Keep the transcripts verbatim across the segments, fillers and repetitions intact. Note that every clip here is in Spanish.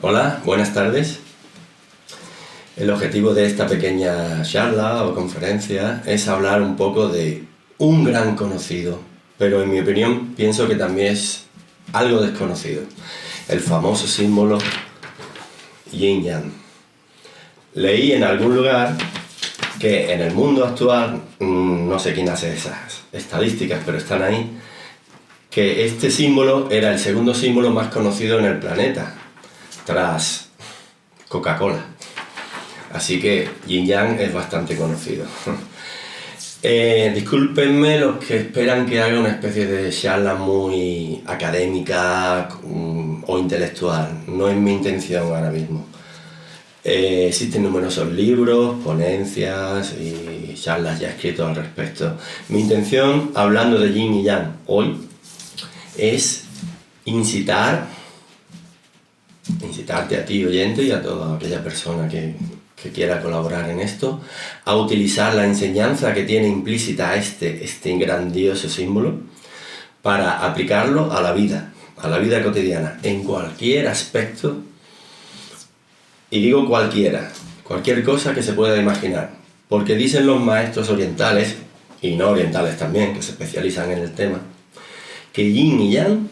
Hola, buenas tardes. El objetivo de esta pequeña charla o conferencia es hablar un poco de un gran conocido, pero en mi opinión pienso que también es algo desconocido, el famoso símbolo Yin-Yang. Leí en algún lugar que en el mundo actual, no sé quién hace esas estadísticas, pero están ahí, que este símbolo era el segundo símbolo más conocido en el planeta, tras Coca-Cola. Así que Yin-Yang es bastante conocido. Eh, discúlpenme los que esperan que haga una especie de charla muy académica um, o intelectual. No es mi intención ahora mismo. Eh, existen numerosos libros, ponencias y charlas ya escritas al respecto. Mi intención, hablando de Yin y Yang hoy, es incitar, incitarte a ti, oyente, y a toda aquella persona que, que quiera colaborar en esto, a utilizar la enseñanza que tiene implícita este, este grandioso símbolo para aplicarlo a la vida, a la vida cotidiana, en cualquier aspecto, y digo cualquiera, cualquier cosa que se pueda imaginar, porque dicen los maestros orientales, y no orientales también, que se especializan en el tema, que Yin y Yang,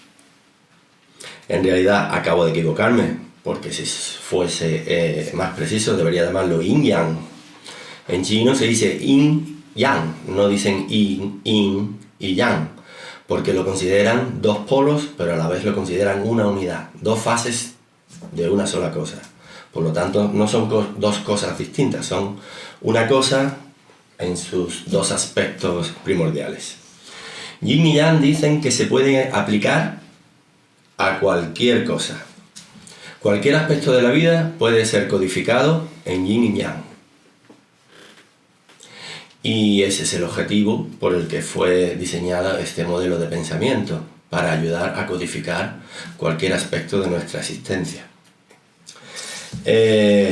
en realidad acabo de equivocarme, porque si fuese eh, más preciso debería llamarlo Yin-Yang. En chino se dice Yin-Yang, no dicen Yin, Yin y Yang, porque lo consideran dos polos, pero a la vez lo consideran una unidad, dos fases de una sola cosa. Por lo tanto, no son co- dos cosas distintas, son una cosa en sus dos aspectos primordiales. Yin y Yang dicen que se pueden aplicar a cualquier cosa. Cualquier aspecto de la vida puede ser codificado en Yin y Yang. Y ese es el objetivo por el que fue diseñado este modelo de pensamiento, para ayudar a codificar cualquier aspecto de nuestra existencia. Eh,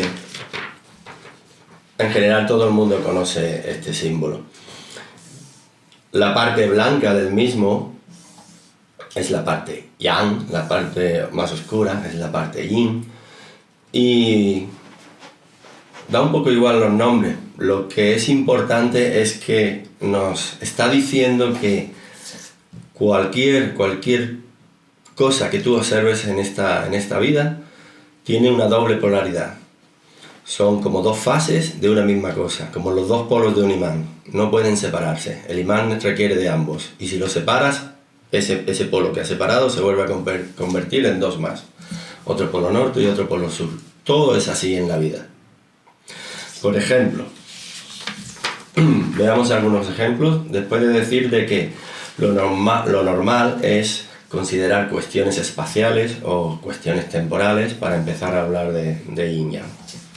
en general todo el mundo conoce este símbolo. La parte blanca del mismo es la parte Yang, la parte más oscura es la parte Yin, y da un poco igual los nombres. Lo que es importante es que nos está diciendo que cualquier, cualquier cosa que tú observes en esta, en esta vida tiene una doble polaridad. Son como dos fases de una misma cosa, como los dos polos de un imán. No pueden separarse. El imán requiere de ambos. Y si los separas, ese, ese polo que ha separado se vuelve a convertir en dos más. Otro polo norte y otro polo sur. Todo es así en la vida. Por ejemplo, veamos algunos ejemplos. Después de decir de que lo, norma, lo normal es considerar cuestiones espaciales o cuestiones temporales para empezar a hablar de, de Yin-Yang.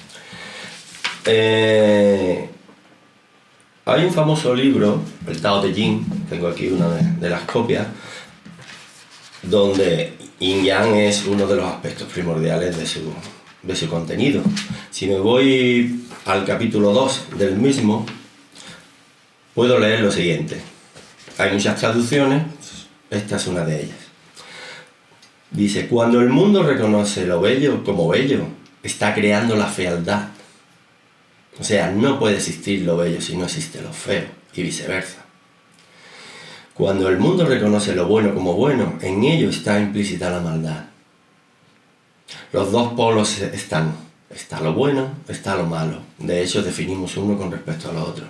Eh, hay un famoso libro, el Tao Te Ching, tengo aquí una de, de las copias, donde Yin-Yang es uno de los aspectos primordiales de su, de su contenido. Si me voy al capítulo dos del mismo, puedo leer lo siguiente. Hay muchas traducciones, esta es una de ellas. Dice: cuando el mundo reconoce lo bello como bello, está creando la fealdad. O sea, no puede existir lo bello si no existe lo feo, y viceversa. Cuando el mundo reconoce lo bueno como bueno, en ello está implícita la maldad. Los dos polos están. Está lo bueno, está lo malo. De hecho, definimos uno con respecto al otro.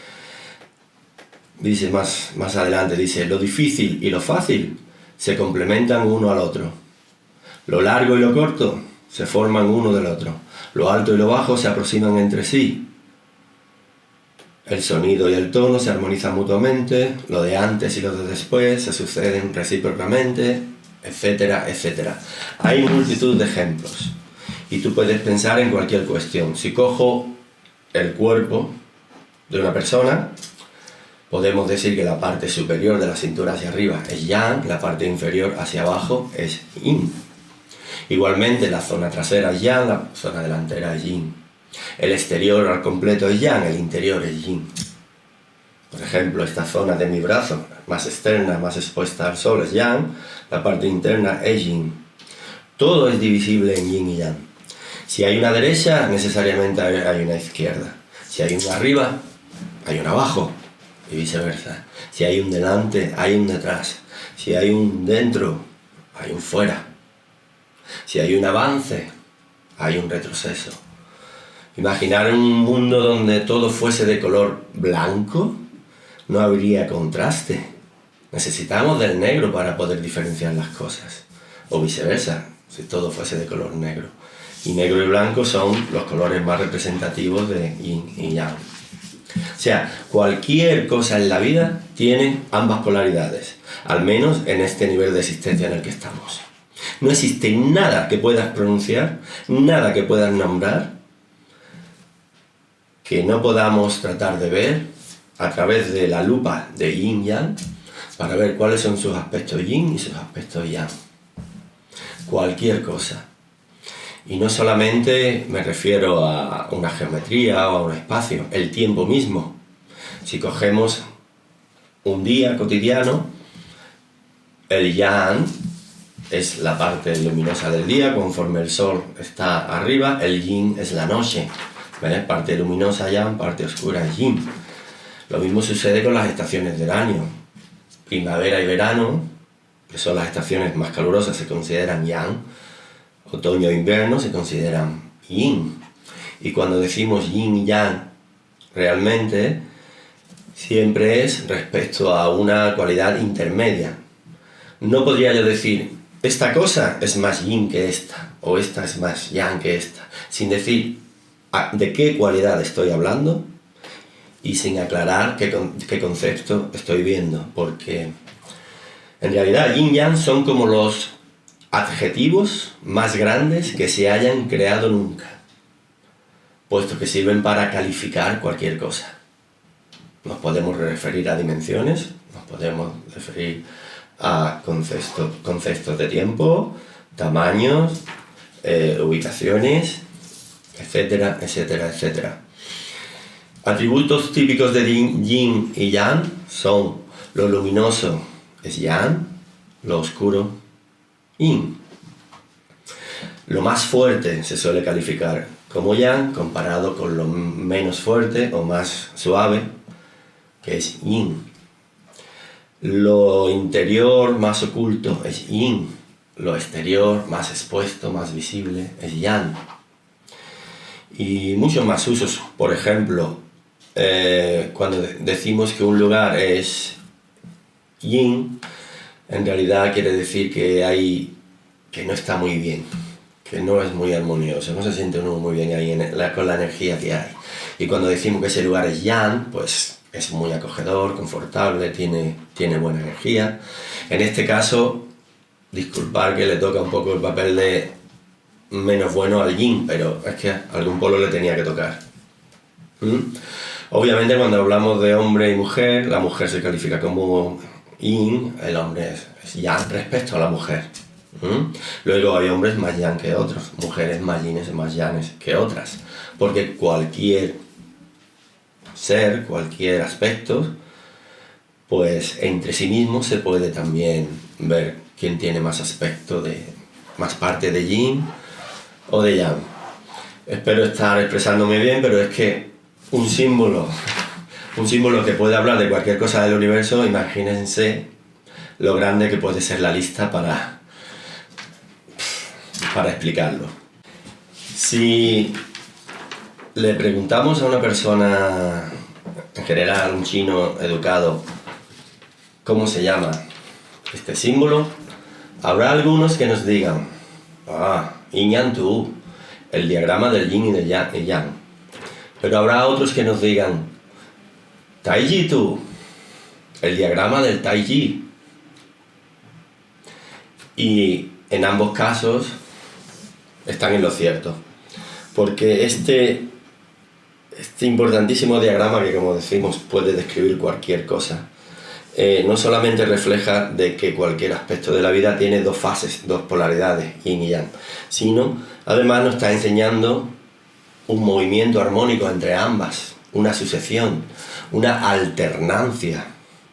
Dice más, más adelante, dice: lo difícil y lo fácil se complementan uno al otro. Lo largo y lo corto se forman uno del otro. Lo alto y lo bajo se aproximan entre sí. El sonido y el tono se armonizan mutuamente. Lo de antes y lo de después se suceden recíprocamente, etcétera, etcétera. Hay multitud de ejemplos. Y tú puedes pensar en cualquier cuestión. Si cojo el cuerpo de una persona, podemos decir que la parte superior de la cintura hacia arriba es Yang, la parte inferior hacia abajo es Yin. Igualmente la zona trasera es Yang, la zona delantera es Yin. El exterior al completo es Yang, el interior es Yin. Por ejemplo, esta zona de mi brazo, más externa, más expuesta al sol, es Yang, la parte interna es Yin. Todo es divisible en yin y yang. Si hay una derecha, necesariamente hay una izquierda. Si hay un arriba, hay un abajo, y viceversa. Si hay un delante, hay un detrás. Si hay un dentro, hay un fuera. Si hay un avance, hay un retroceso. Imaginar un mundo donde todo fuese de color blanco, no habría contraste. Necesitamos del negro para poder diferenciar las cosas. O viceversa, si todo fuese de color negro. Y negro y blanco son los colores más representativos de yin y yang. O sea, cualquier cosa en la vida tiene ambas polaridades, al menos en este nivel de existencia en el que estamos. No existe nada que puedas pronunciar, nada que puedas nombrar, que no podamos tratar de ver a través de la lupa de yin yang para ver cuáles son sus aspectos yin y sus aspectos yang. Cualquier cosa. Y no solamente me refiero a una geometría o a un espacio, el tiempo mismo. Si cogemos un día cotidiano, el yang es la parte luminosa del día, conforme el sol está arriba, el yin es la noche. ¿Ves? Parte luminosa yang, parte oscura yin. Lo mismo sucede con las estaciones del año. Primavera y verano, que son las estaciones más calurosas, se consideran yang. Otoño e invierno se consideran yin. Y cuando decimos yin y yang, realmente siempre es respecto a una cualidad intermedia. No podría yo decir, esta cosa es más yin que esta, o esta es más yang que esta, sin decir de qué cualidad estoy hablando y sin aclarar qué, qué concepto estoy viendo, porque en realidad yin y yang son como los adjetivos más grandes que se hayan creado nunca, puesto que sirven para calificar cualquier cosa. Nos podemos referir a dimensiones, nos podemos referir a conceptos, conceptos de tiempo, tamaños, eh, ubicaciones, etcétera, etcétera, etcétera. Atributos típicos de yin y yang son lo luminoso es yang, lo oscuro yin. Lo más fuerte se suele calificar como yang comparado con lo menos fuerte o más suave, que es yin. Lo interior más oculto es yin. Lo exterior más expuesto, más visible es yang. Y muchos más usos. Por ejemplo, eh, cuando decimos que un lugar es yin, en realidad quiere decir que hay que no está muy bien, que no es muy armonioso, no se siente uno muy bien ahí en la, con la energía que hay. Y cuando decimos que ese lugar es yang, pues es muy acogedor, confortable, tiene, tiene buena energía. En este caso, disculpar que le toca un poco el papel de menos bueno al yin, pero es que algún polo le tenía que tocar. ¿Mm? Obviamente cuando hablamos de hombre y mujer, la mujer se califica como yin, el hombre es, es yang respecto a la mujer. ¿Mm? Luego hay hombres más yang que otros, mujeres más yines, más yanes que otras, porque cualquier ser, cualquier aspecto, pues entre sí mismo se puede también ver quién tiene más aspecto de, más parte de yin o de yang. Espero estar expresándome bien, pero es que un símbolo, un símbolo que puede hablar de cualquier cosa del universo, imagínense lo grande que puede ser la lista para, para explicarlo. Si le preguntamos a una persona, en general un chino educado, cómo se llama este símbolo, habrá algunos que nos digan, ah, yin yang tu, el diagrama del yin y del yang. Pero habrá otros que nos digan, tai ji tu, el diagrama del tai ji. Y en ambos casos están en lo cierto, porque este, este importantísimo diagrama, que como decimos puede describir cualquier cosa, eh, no solamente refleja de que cualquier aspecto de la vida tiene dos fases, dos polaridades, yin y yang, sino además nos está enseñando un movimiento armónico entre ambas, una sucesión, una alternancia,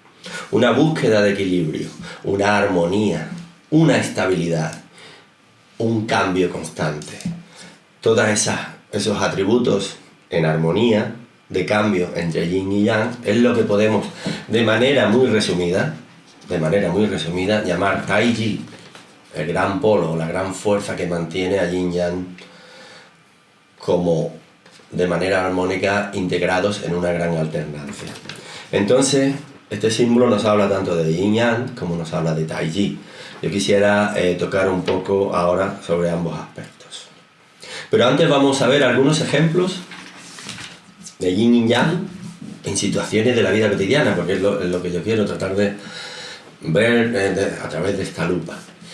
una búsqueda de equilibrio, una armonía, una estabilidad. un cambio constante. Todos esos atributos en armonía, de cambio entre yin y yang, es lo que podemos, de manera muy resumida, de manera muy resumida, llamar Tai Chi, el gran polo, la gran fuerza que mantiene a yin yang como de manera armónica integrados en una gran alternancia. Entonces, este símbolo nos habla tanto de yin yang como nos habla de Tai Chi. Yo quisiera eh, tocar un poco ahora sobre ambos aspectos. Pero antes vamos a ver algunos ejemplos de yin y yang en situaciones de la vida cotidiana, porque es lo, es lo que yo quiero tratar de ver eh, de, a través de esta lupa.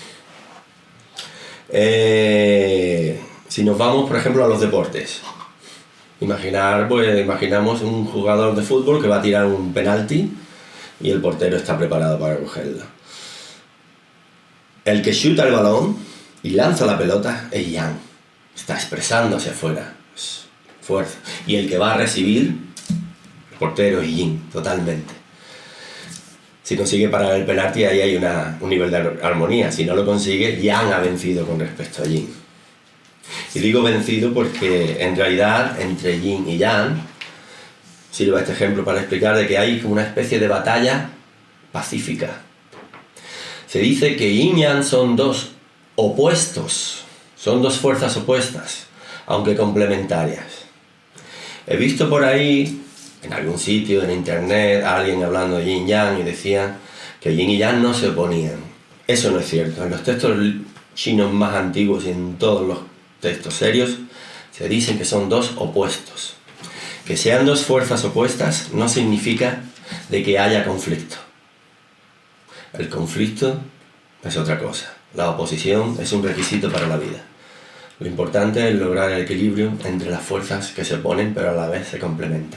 Eh, si nos vamos, por ejemplo, a los deportes, imaginar, pues, imaginamos un jugador de fútbol que va a tirar un penalti y el portero está preparado para cogerlo. El que chuta el balón y lanza la pelota es yang, está expresando hacia afuera, es fuerza. Y el que va a recibir, el portero es yin, totalmente. Si consigue parar el penalti, ahí hay una, un nivel de armonía. Si no lo consigue, yang ha vencido con respecto a yin. Y digo vencido porque en realidad entre yin y yang sirve este ejemplo para explicar de que hay como una especie de batalla pacífica. Se dice que yin y yang son dos opuestos, son dos fuerzas opuestas, aunque complementarias. He visto por ahí, en algún sitio, en internet, a alguien hablando de yin y yang y decía que yin y yang no se oponían. Eso no es cierto. En los textos chinos más antiguos y en todos los textos serios se dicen que son dos opuestos. Que sean dos fuerzas opuestas no significa de que haya conflicto. El conflicto es otra cosa. La oposición es un requisito para la vida. Lo importante es lograr el equilibrio entre las fuerzas que se oponen pero a la vez se complementan.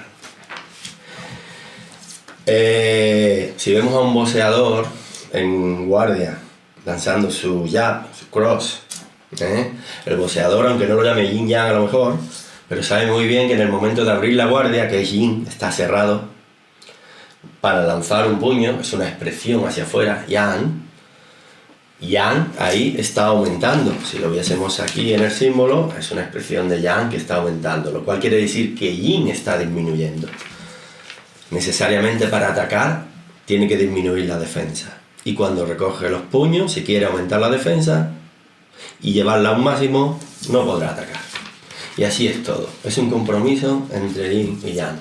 Eh, si vemos a un boxeador en guardia lanzando su jab, su cross, ¿eh? El boxeador, aunque no lo llame yin yang a lo mejor, pero sabe muy bien que en el momento de abrir la guardia, que es yin, está cerrado, para lanzar un puño, es una expresión hacia afuera, yang, yang ahí está aumentando. Si lo viésemos aquí en el símbolo, es una expresión de yang que está aumentando, lo cual quiere decir que yin está disminuyendo. Necesariamente para atacar tiene que disminuir la defensa. Y cuando recoge los puños, si quiere aumentar la defensa y llevarla a un máximo, no podrá atacar. Y así es todo. Es un compromiso entre yin y yang.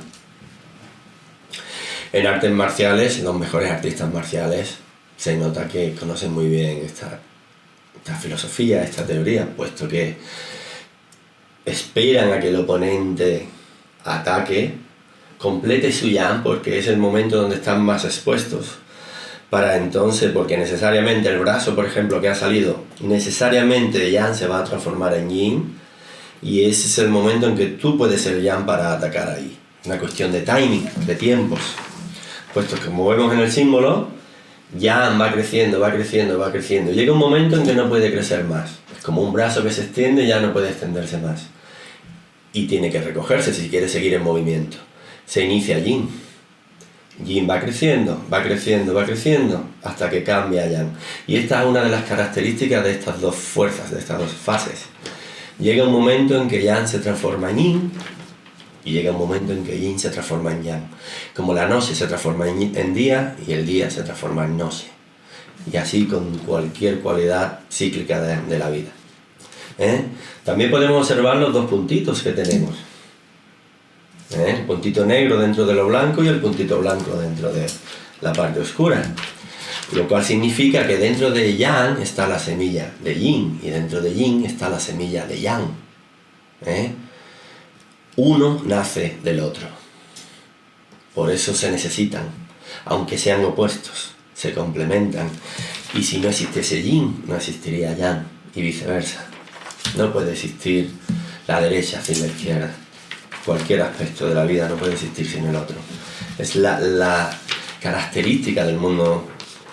En artes marciales, los mejores artistas marciales se nota que conocen muy bien esta, esta filosofía, esta teoría, puesto que esperan a que el oponente ataque, complete su yang, porque es el momento donde están más expuestos, para entonces, porque necesariamente el brazo, por ejemplo, que ha salido, necesariamente de yang se va a transformar en yin, y ese es el momento en que tú puedes ser yang para atacar ahí. Una cuestión de timing, de tiempos, puesto que como vemos en el símbolo, yang va creciendo, va creciendo, va creciendo, llega un momento en que no puede crecer más, es como un brazo que se extiende, ya no puede extenderse más, y tiene que recogerse si quiere seguir en movimiento. Se inicia yin. Yin va creciendo, va creciendo, va creciendo, hasta que cambia a yang. Y esta es una de las características de estas dos fuerzas, de estas dos fases. Llega un momento en que yang se transforma en yin, y llega un momento en que yin se transforma en yang. Como la noche se transforma en, en día, y el día se transforma en noche. Y así con cualquier cualidad cíclica de, de la vida. ¿Eh? También podemos observar los dos puntitos que tenemos. ¿Eh? El puntito negro dentro de lo blanco y el puntito blanco dentro de la parte oscura, lo cual significa que dentro de yang está la semilla de yin y dentro de yin está la semilla de yang. ¿Eh? Uno nace del otro, por eso se necesitan, aunque sean opuestos, se complementan, y si no existiese yin no existiría yang y viceversa. No puede existir la derecha sin la izquierda. Cualquier aspecto de la vida no puede existir sin el otro. Es la, la característica del mundo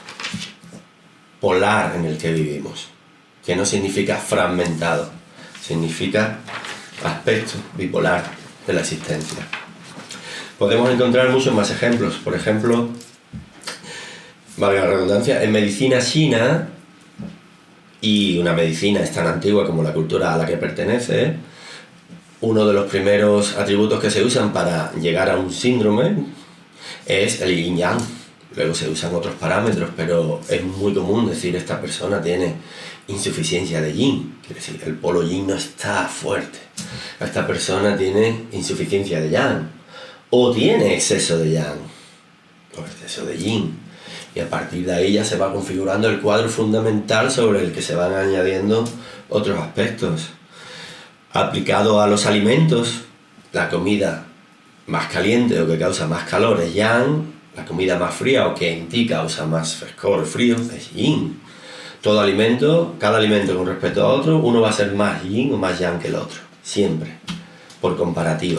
polar en el que vivimos, que no significa fragmentado, significa aspecto bipolar de la existencia. Podemos encontrar muchos más ejemplos. Por ejemplo, valga la redundancia, en medicina china y una medicina es tan antigua como la cultura a la que pertenece, uno de los primeros atributos que se usan para llegar a un síndrome es el yin yang. Luego se usan otros parámetros, pero es muy común decir esta persona tiene insuficiencia de yin, quiere decir, el polo yin no está fuerte. Esta persona tiene insuficiencia de yang, o tiene exceso de yang, o exceso de yin. Y a partir de ahí ya se va configurando el cuadro fundamental sobre el que se van añadiendo otros aspectos. Aplicado a los alimentos, la comida más caliente o que causa más calor es yang, la comida más fría o que en ti causa más frescor o frío es yin. Todo alimento, cada alimento con respecto a otro, uno va a ser más yin o más yang que el otro, siempre, por comparativa.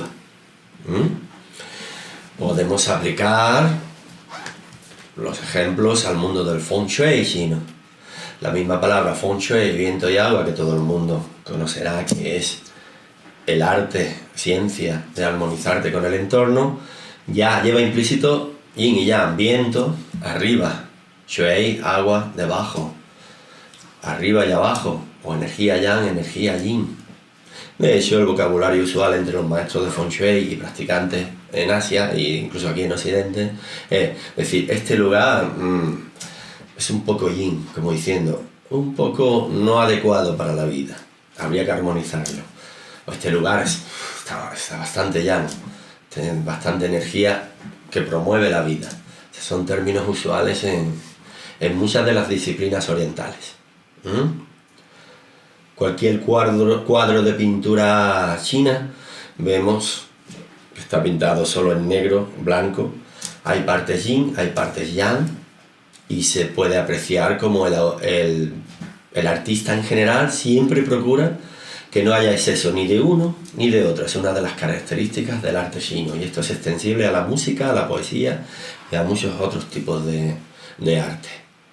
¿Mm? Podemos aplicar los ejemplos al mundo del feng shui chino. La misma palabra feng shui, viento y agua, que todo el mundo conocerá, que es el arte, ciencia de armonizarte con el entorno, ya lleva implícito yin y yang, viento, arriba, shui, agua, debajo, arriba y abajo, o energía yang, energía yin. De hecho, el vocabulario usual entre los maestros de feng shui y practicantes en Asia, e incluso aquí en Occidente, es decir, este lugar mmm, es un poco yin, como diciendo, un poco no adecuado para la vida, habría que armonizarlo. O este lugar es, está, está bastante yang, tiene bastante energía que promueve la vida. Son términos usuales en, en muchas de las disciplinas orientales. ¿Mm? Cualquier cuadro, cuadro de pintura china, vemos que está pintado solo en negro, blanco. Hay partes yin, hay partes yang, y se puede apreciar como el, el, el artista en general siempre procura que no haya exceso ni de uno ni de otro. Es una de las características del arte chino, y esto es extensible a la música, a la poesía y a muchos otros tipos de, de arte.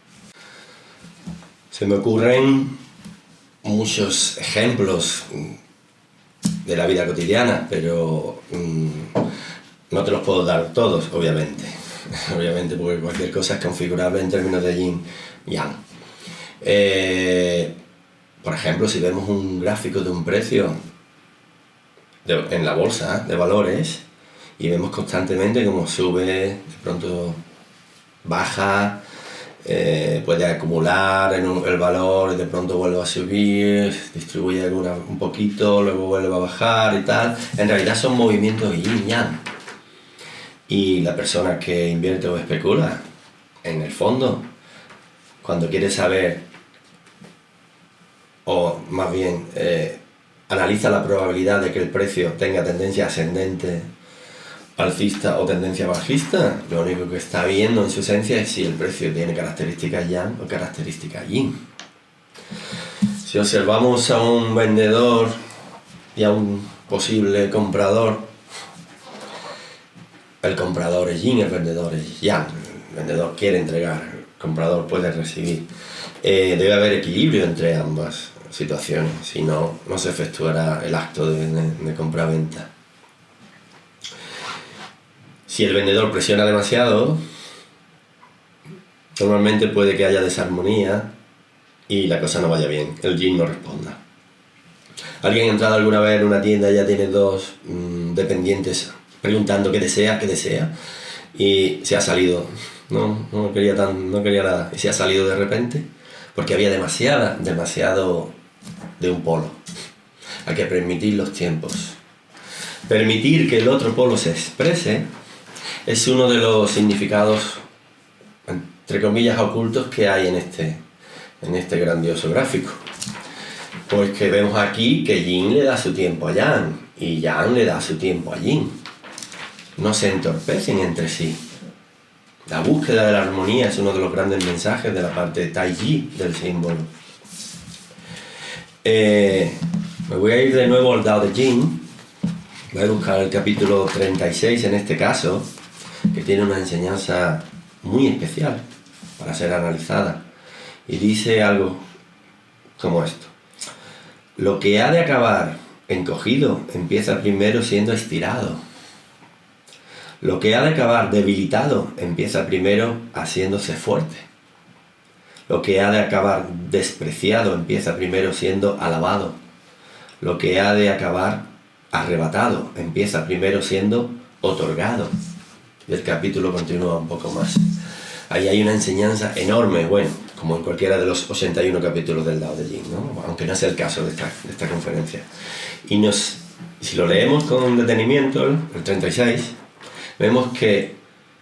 Se me ocurren muchos ejemplos de la vida cotidiana, pero mmm, no te los puedo dar todos, obviamente. Obviamente, porque cualquier cosa es configurable en términos de yin yang. Eh, por ejemplo, si vemos un gráfico de un precio de, en la bolsa de valores, y vemos constantemente cómo sube, de pronto baja, Eh, puede acumular en un, el valor y de pronto vuelve a subir, distribuye alguna, un poquito, luego vuelve a bajar y tal. En realidad son movimientos yin yang, y la persona que invierte o especula, en el fondo, cuando quiere saber, o más bien eh, analiza la probabilidad de que el precio tenga tendencia ascendente, alcista o tendencia bajista, lo único que está viendo en su esencia es si el precio tiene características yang o características yin. Si observamos a un vendedor y a un posible comprador, el comprador es yin, el vendedor es yang. El vendedor quiere entregar, el comprador puede recibir. Eh, debe haber equilibrio entre ambas situaciones, si no, no se efectuará el acto de, de, de compra-venta. Si el vendedor presiona demasiado, normalmente puede que haya desarmonía y la cosa no vaya bien, el yin no responda. ¿Alguien ha entrado alguna vez en una tienda y ya tiene dos mmm, dependientes preguntando qué desea, qué desea? Y se ha salido, no, no quería tan, no quería nada, y se ha salido de repente porque había demasiada, demasiado de un polo. Hay que permitir los tiempos. Permitir que el otro polo se exprese es uno de los significados, entre comillas, ocultos que hay en este, en este grandioso gráfico. Pues que vemos aquí que yin le da su tiempo a yang y yang le da su tiempo a yin. No se entorpecen entre sí. La búsqueda de la armonía es uno de los grandes mensajes de la parte tai chi del símbolo. Eh, me voy a ir de nuevo al Dao de Jing. Voy a buscar el capítulo treinta y seis en este caso, que tiene una enseñanza muy especial para ser analizada, y dice algo como esto: lo que ha de acabar encogido empieza primero siendo estirado, lo que ha de acabar debilitado empieza primero haciéndose fuerte, Lo que ha de acabar despreciado empieza primero siendo alabado. Lo que ha de acabar arrebatado empieza primero siendo otorgado. Y el capítulo continúa un poco más. Ahí hay una enseñanza enorme, bueno, como en cualquiera de los ochenta y uno capítulos del Tao Te Ching, ¿no? Aunque no sea el caso de esta, de esta conferencia. Y nos, si lo leemos con detenimiento, el treinta y seis, vemos que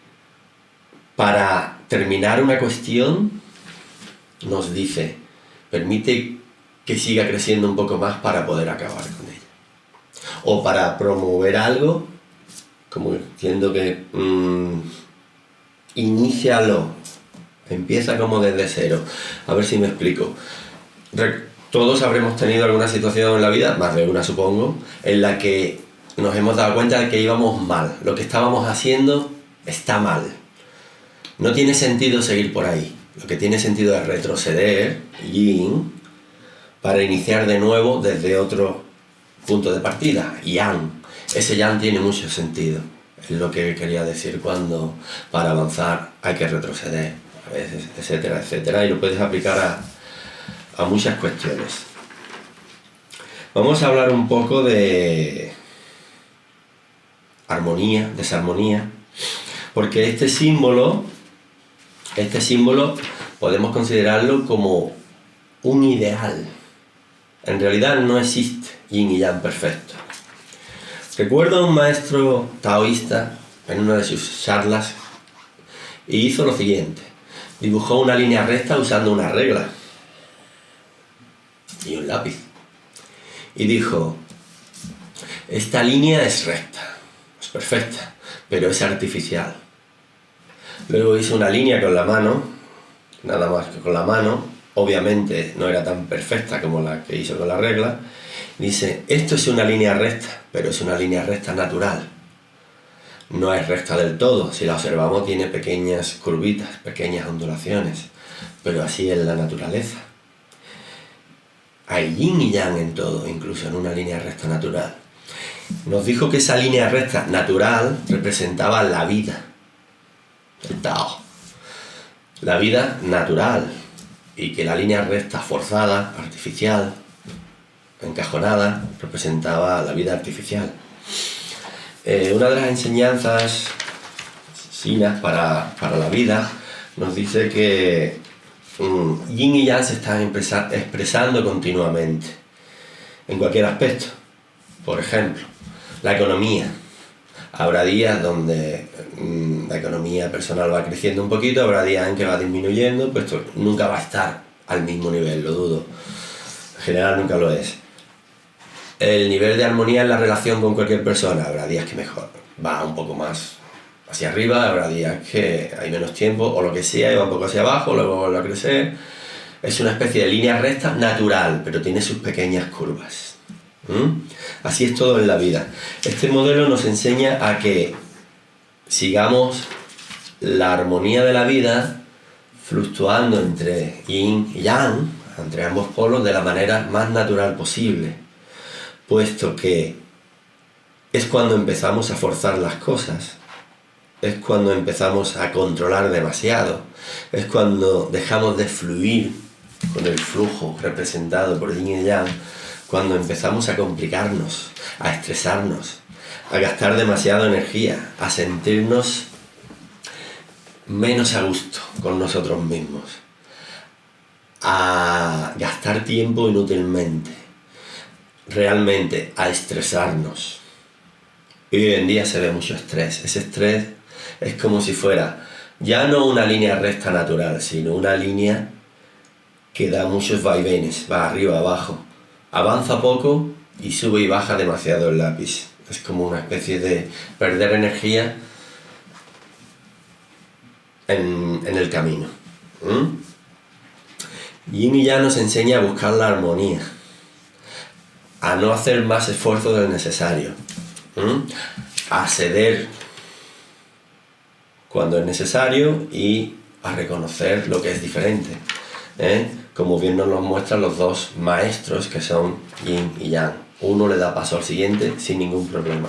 para terminar una cuestión nos dice, permite que siga creciendo un poco más para poder acabar con ella. O para promover algo, como diciendo que mmm, inícialo, empieza como desde cero. A ver si me explico. Todos habremos tenido alguna situación en la vida, más de una supongo, en la que nos hemos dado cuenta de que íbamos mal. Lo que estábamos haciendo está mal. No tiene sentido seguir por ahí. Lo que tiene sentido es retroceder, yin, para iniciar de nuevo desde otro punto de partida, yang. Ese yang tiene mucho sentido. Es lo que quería decir cuando para avanzar hay que retroceder, a veces, etcétera, etcétera. Y lo puedes aplicar a, a muchas cuestiones. Vamos a hablar un poco de armonía, desarmonía, porque este símbolo, este símbolo podemos considerarlo como un ideal. En realidad no existe yin y yang perfecto. Recuerdo a un maestro taoísta en una de sus charlas y hizo lo siguiente. Dibujó una línea recta usando una regla y un lápiz. Y dijo, esta línea es recta, es perfecta, pero es artificial. Luego hizo una línea con la mano, nada más que con la mano, obviamente no era tan perfecta como la que hizo con la regla. Dice, esto es una línea recta, pero es una línea recta natural. No es recta del todo, si la observamos tiene pequeñas curvitas, pequeñas ondulaciones, pero así es la naturaleza. Hay yin y yang en todo, incluso en una línea recta natural. Nos dijo que esa línea recta natural representaba la vida, el Tao, la vida natural, y que la línea recta forzada, artificial, encajonada, representaba la vida artificial. Eh, una de las enseñanzas chinas para, para la vida nos dice que um, yin y yang se están expresa, expresando continuamente en cualquier aspecto. Por ejemplo, la economía. Habrá días donde um, la economía personal va creciendo un poquito, habrá días en que va disminuyendo, pues esto nunca va a estar al mismo nivel, lo dudo. En general nunca lo es. El nivel de armonía en la relación con cualquier persona, habrá días que mejor va un poco más hacia arriba, habrá días que hay menos tiempo o lo que sea y va un poco hacia abajo, luego vuelve a crecer. Es una especie de línea recta natural, pero tiene sus pequeñas curvas. ¿Mm? Así es todo en la vida. Este modelo nos enseña a que sigamos la armonía de la vida fluctuando entre yin y yang, entre ambos polos, de la manera más natural posible. Puesto que es cuando empezamos a forzar las cosas, es cuando empezamos a controlar demasiado, es cuando dejamos de fluir con el flujo representado por yin y yang, cuando empezamos a complicarnos, a estresarnos, a gastar demasiada energía, a sentirnos menos a gusto con nosotros mismos, a gastar tiempo inútilmente, realmente a estresarnos. Y hoy en día se ve mucho estrés. Ese estrés es como si fuera ya no una línea recta natural, sino una línea que da muchos vaivenes, va arriba, abajo, avanza poco y sube y baja demasiado el lápiz. Es como una especie de perder energía en, en el camino. ¿Mm? Yin y Yang nos enseña a buscar la armonía, a no hacer más esfuerzo del necesario, ¿Mm? a ceder cuando es necesario y a reconocer lo que es diferente, ¿eh? Como bien nos lo muestran los dos maestros que son Yin y Yang. Uno le da paso al siguiente sin ningún problema.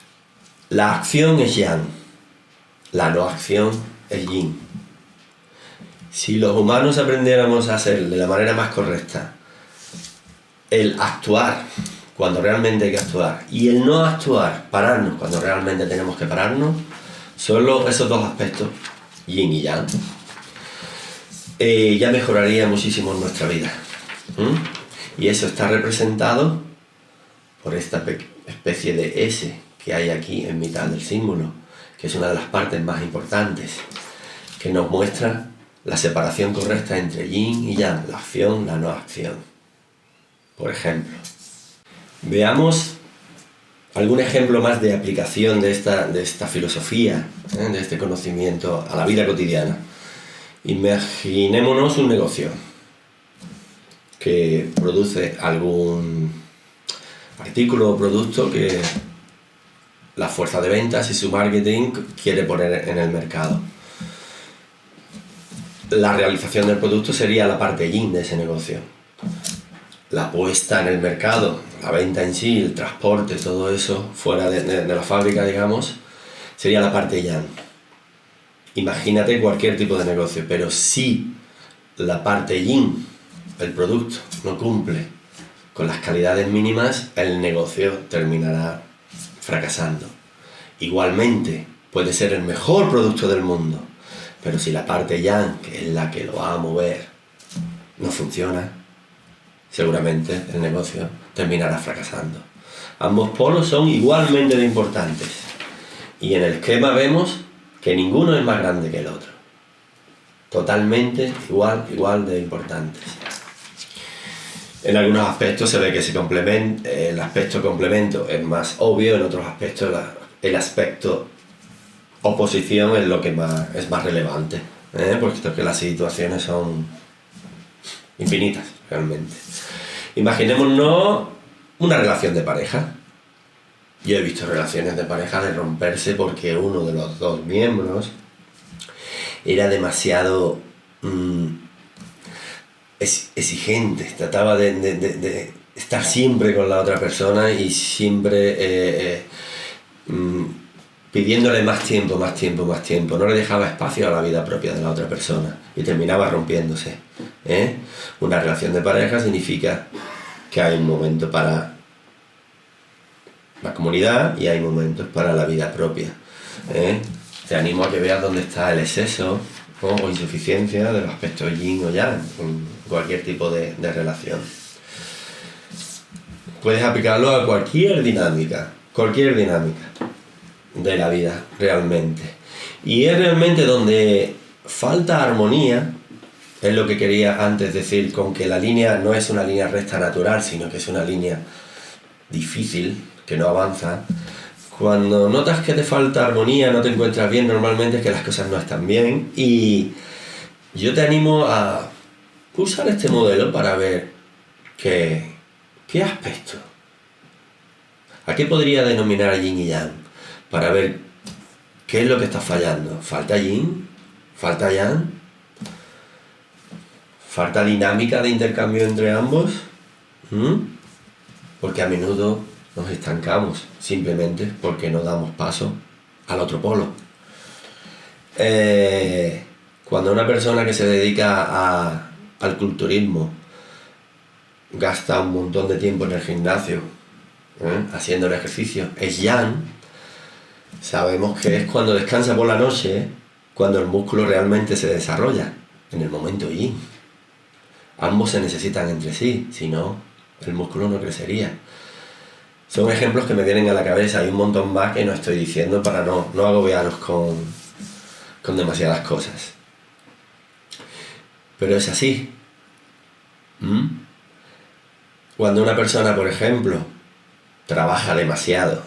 La acción es Yang, la no acción es Yin. Si los humanos aprendiéramos a hacer de la manera más correcta el actuar cuando realmente hay que actuar y el no actuar, pararnos cuando realmente tenemos que pararnos, solo esos dos aspectos, yin y yang, eh, ya mejoraría muchísimo nuestra vida. ¿Mm? Y eso está representado por esta especie de S que hay aquí en mitad del símbolo, que es una de las partes más importantes, que nos muestra la separación correcta entre yin y yang, la acción, la no acción. Por ejemplo, veamos algún ejemplo más de aplicación de esta, de esta filosofía, ¿eh? de este conocimiento a la vida cotidiana. Imaginémonos un negocio que produce algún artículo o producto que la fuerza de ventas y su marketing quiere poner en el mercado. La realización del producto sería la parte yin de ese negocio. La puesta en el mercado, la venta en sí, el transporte, todo eso, fuera de, de, de la fábrica, digamos, sería la parte yang. Imagínate cualquier tipo de negocio, pero si la parte yin, el producto, no cumple con las calidades mínimas, el negocio terminará fracasando. Igualmente, puede ser el mejor producto del mundo, pero si la parte yang, que es la que lo va a mover, no funciona, seguramente el negocio terminará fracasando. Ambos polos son igualmente de importantes. Y en el esquema vemos que ninguno es más grande que el otro. Totalmente igual, igual de importantes. En algunos aspectos se ve que se complementa, el aspecto complemento es más obvio, en otros aspectos la, el aspecto oposición es lo que más, es más relevante, ¿eh? Porque las situaciones son infinitas realmente. Imaginémonos una relación de pareja. Yo he visto relaciones de pareja de romperse porque uno de los dos miembros era demasiado mmm, exigente, trataba de, de, de, de estar siempre con la otra persona y siempre eh, eh, mmm, pidiéndole más tiempo, más tiempo, más tiempo. No le dejaba espacio a la vida propia de la otra persona y terminaba rompiéndose, ¿eh? Una relación de pareja significa que hay un momento para la comunidad y hay momentos para la vida propia, ¿eh? Te animo a que veas dónde está el exceso, ¿no? o insuficiencia del aspecto yin o yang en cualquier tipo de, de relación. Puedes aplicarlo a cualquier dinámica, cualquier dinámica de la vida realmente. Y es realmente donde falta armonía, es lo que quería antes decir con que la línea no es una línea recta natural, sino que es una línea difícil, que no avanza. Cuando notas que te falta armonía, no te encuentras bien, normalmente es que las cosas no están bien, y yo te animo a usar este modelo para ver qué, qué aspecto, a qué podría denominar yin y yang, para ver qué es lo que está fallando. ¿Falta yin? ¿Falta yang? ¿Falta dinámica de intercambio entre ambos? ¿Mm? Porque a menudo nos estancamos simplemente porque no damos paso al otro polo. Eh, cuando una persona que se dedica a, al culturismo gasta un montón de tiempo en el gimnasio, ¿eh? haciendo el ejercicio, es yang, sabemos que es cuando descansa por la noche, cuando el músculo realmente se desarrolla, en el momento yin. Ambos se necesitan entre sí, si no, el músculo no crecería. Son ejemplos que me vienen a la cabeza, hay un montón más que no estoy diciendo para no, no agobiaros con, con demasiadas cosas. Pero es así. ¿Mm? Cuando una persona, por ejemplo, trabaja demasiado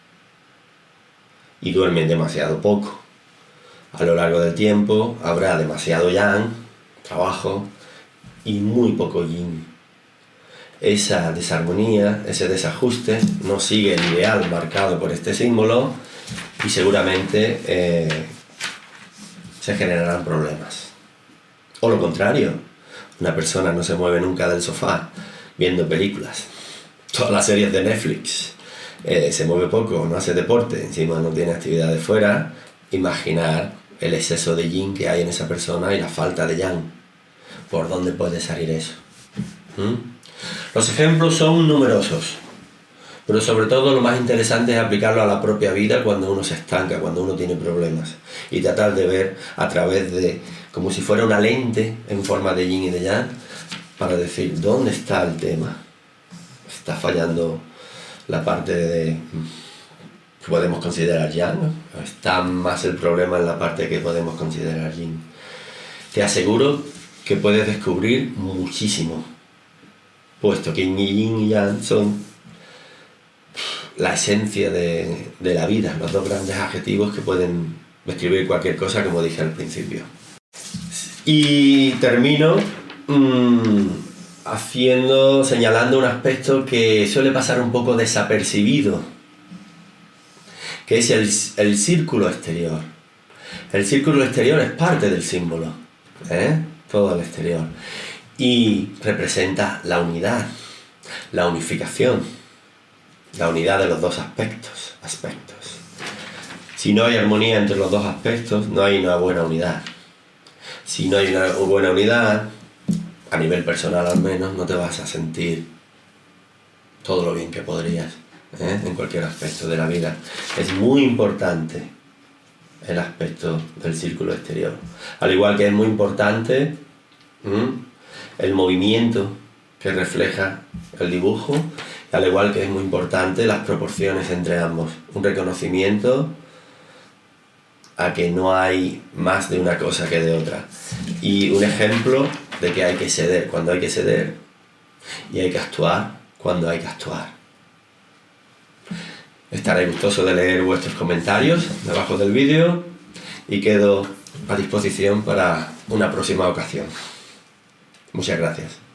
y duerme demasiado poco, a lo largo del tiempo habrá demasiado yang, trabajo, y muy poco yin. Esa desarmonía, ese desajuste no sigue el ideal marcado por este símbolo y seguramente eh, se generarán problemas. O lo contrario, una persona no se mueve nunca del sofá viendo películas, todas las series de Netflix, eh, se mueve poco, no hace deporte, encima no tiene actividades fuera. Imaginar el exceso de yin que hay en esa persona y la falta de yang. ¿Por dónde puede salir eso? ¿Mm? Los ejemplos son numerosos, pero sobre todo lo más interesante es aplicarlo a la propia vida cuando uno se estanca, cuando uno tiene problemas, y tratar de ver a través de, como si fuera una lente en forma de yin y de yang, para decir, ¿dónde está el tema? ¿Está fallando la parte de, que podemos considerar yang, ¿no? ¿Está más el problema en la parte que podemos considerar yin? Te aseguro que puedes descubrir muchísimo, puesto que yin y yang son la esencia de, de la vida, los dos grandes adjetivos que pueden describir cualquier cosa, como dije al principio. Y termino mmm, haciendo, señalando un aspecto que suele pasar un poco desapercibido, que es el, el círculo exterior. El círculo exterior es parte del símbolo, ¿eh? Todo el exterior, y representa la unidad, la unificación, la unidad de los dos aspectos, aspectos. Si no hay armonía entre los dos aspectos, no hay una buena unidad. Si no hay una buena unidad, a nivel personal al menos, no te vas a sentir todo lo bien que podrías, ¿eh? En cualquier aspecto de la vida. Es muy importante el aspecto del círculo exterior. Al igual que es muy importante ¿m? el movimiento que refleja el dibujo, y al igual que es muy importante las proporciones entre ambos. Un reconocimiento a que no hay más de una cosa que de otra. Y un ejemplo de que hay que ceder cuando hay que ceder y hay que actuar cuando hay que actuar. Estaré gustoso de leer vuestros comentarios debajo del vídeo y quedo a disposición para una próxima ocasión. Muchas gracias.